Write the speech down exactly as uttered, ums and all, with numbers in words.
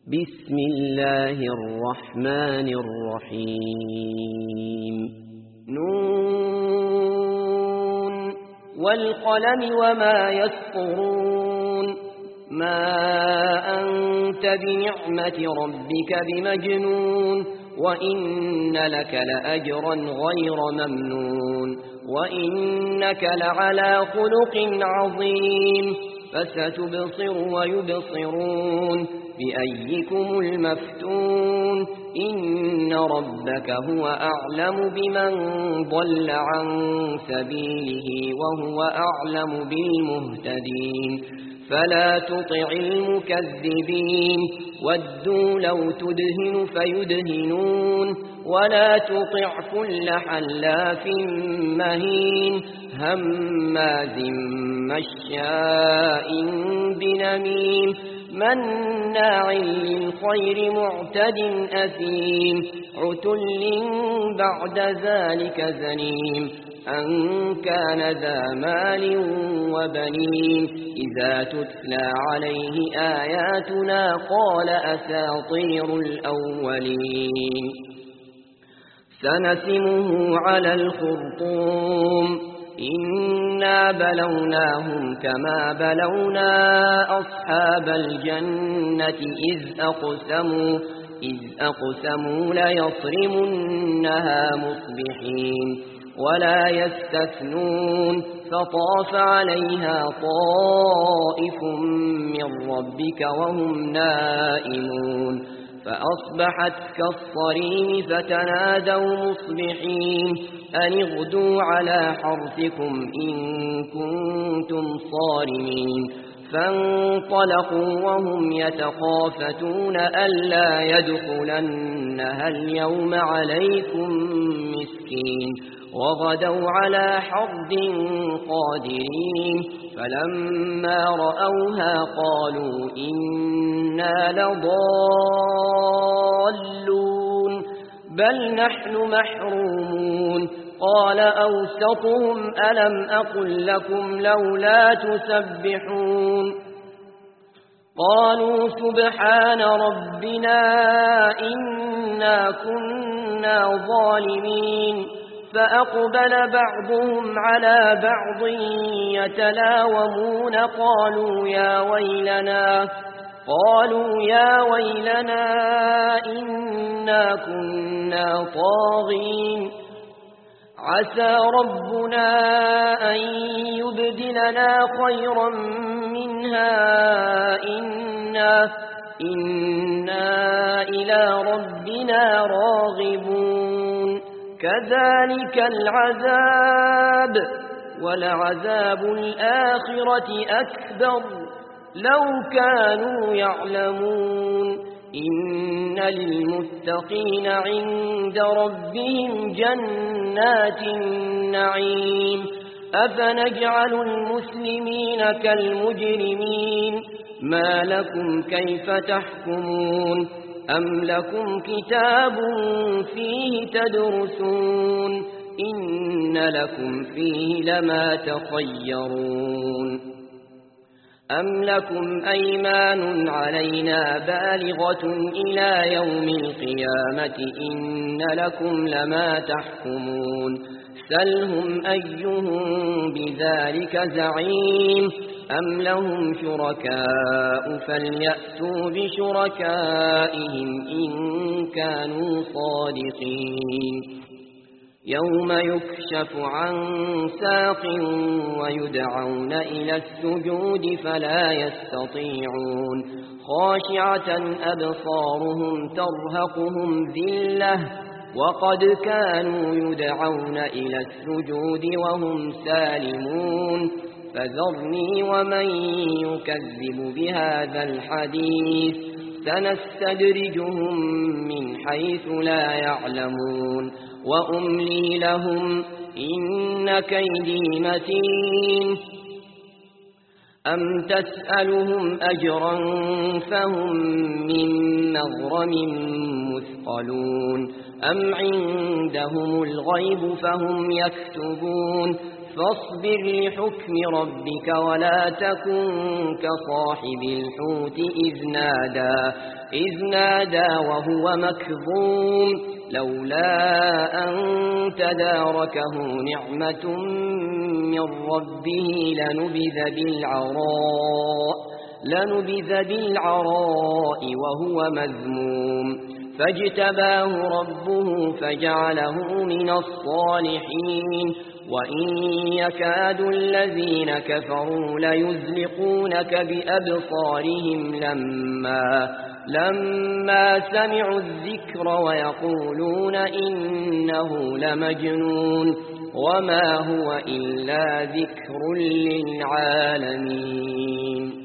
بسم الله الرحمن الرحيم نون والقلم وما يسطرون ما أنت بنعمة ربك بمجنون وإن لك لأجرا غير ممنون وإنك لعلى خلق عظيم فستبصر ويبصرون بأيكم المفتون إن ربك هو أعلم بمن ضل عن سبيله وهو أعلم بالمهتدين فلا تطع المكذبين ودوا لو تدهن فيدهنون ولا تطع كل حلاف مهين هماز مشاء بنميم مناع للخير معتد أثيم عتل بعد ذلك زنيم أن كان ذا مال وبنين إذا تتلى عليه آياتنا قال أساطير الأولين سنسمه على الخرطوم إنا بلوناهم كما بلونا أصحاب الجنة إذ أقسموا إذ أقسموا ليصرمنها مصبحين ولا يستثنون فطاف عليها طائف من ربك وهم نائمون فأصبحت كالصريم فتنادوا مصبحين أن اغدوا على حرثكم إن كنتم صارمين فانطلقوا وهم يتخافتون ألا يدخلنها اليوم عليكم مسكين وغدوا على حرد قادرين فلما رأوها قالوا إنا لضالون بل نحن محرومون قال أوسطهم ألم أقل لكم لولا تسبحون قالوا سبحان ربنا إنا كنا ظالمين فأقبل بعضهم على بعض يتلاومون قالوا يا ويلنا قالوا يا ويلنا إنا كنا طاغين عسى ربنا أن يبدلنا خيرا منها إنا, إنا إلى ربنا راغبون كذلك العذاب ولعذاب الآخرة أكبر لو كانوا يعلمون إن للمتقين عند ربهم جنات النعيم أفنجعل المسلمين كالمجرمين ما لكم كيف تحكمون أم لكم كتاب فيه تدرسون إن لكم فيه لما تخيرون أم لكم أيمان علينا بالغة إلى يوم القيامة إن لكم لما تحكمون سلهم أيهم بذلك زعيم أم لهم شركاء فليأتوا بشركائهم إن كانوا صادقين يوم يكشف عن ساق ويدعون إلى السجود فلا يستطيعون خاشعة أبصارهم ترهقهم ذلة وقد كانوا يدعون إلى السجود وهم سالمون فذرني ومن يكذب بهذا الحديث سنستدرجهم من حيث لا يعلمون وأملي لهم إن كيدي متين أم تسألهم أجرا فهم من مغرم مثقلون أم عندهم الغيب فهم يكتبون فاصبر لحكم ربك ولا تكن كصاحب الحوت إذ نادى إذ نادى وهو مكظوم لولا أن تداركه نعمة من ربه لنبذ بالعراء لنبذ بالعراء وهو مذموم فاجتباه ربه فجعله من الصالحين وإن يكاد الذين كفروا ليزلقونك بأبصارهم لما لما سمعوا الذكر ويقولون إنه لمجنون وما هو إلا ذكر للعالمين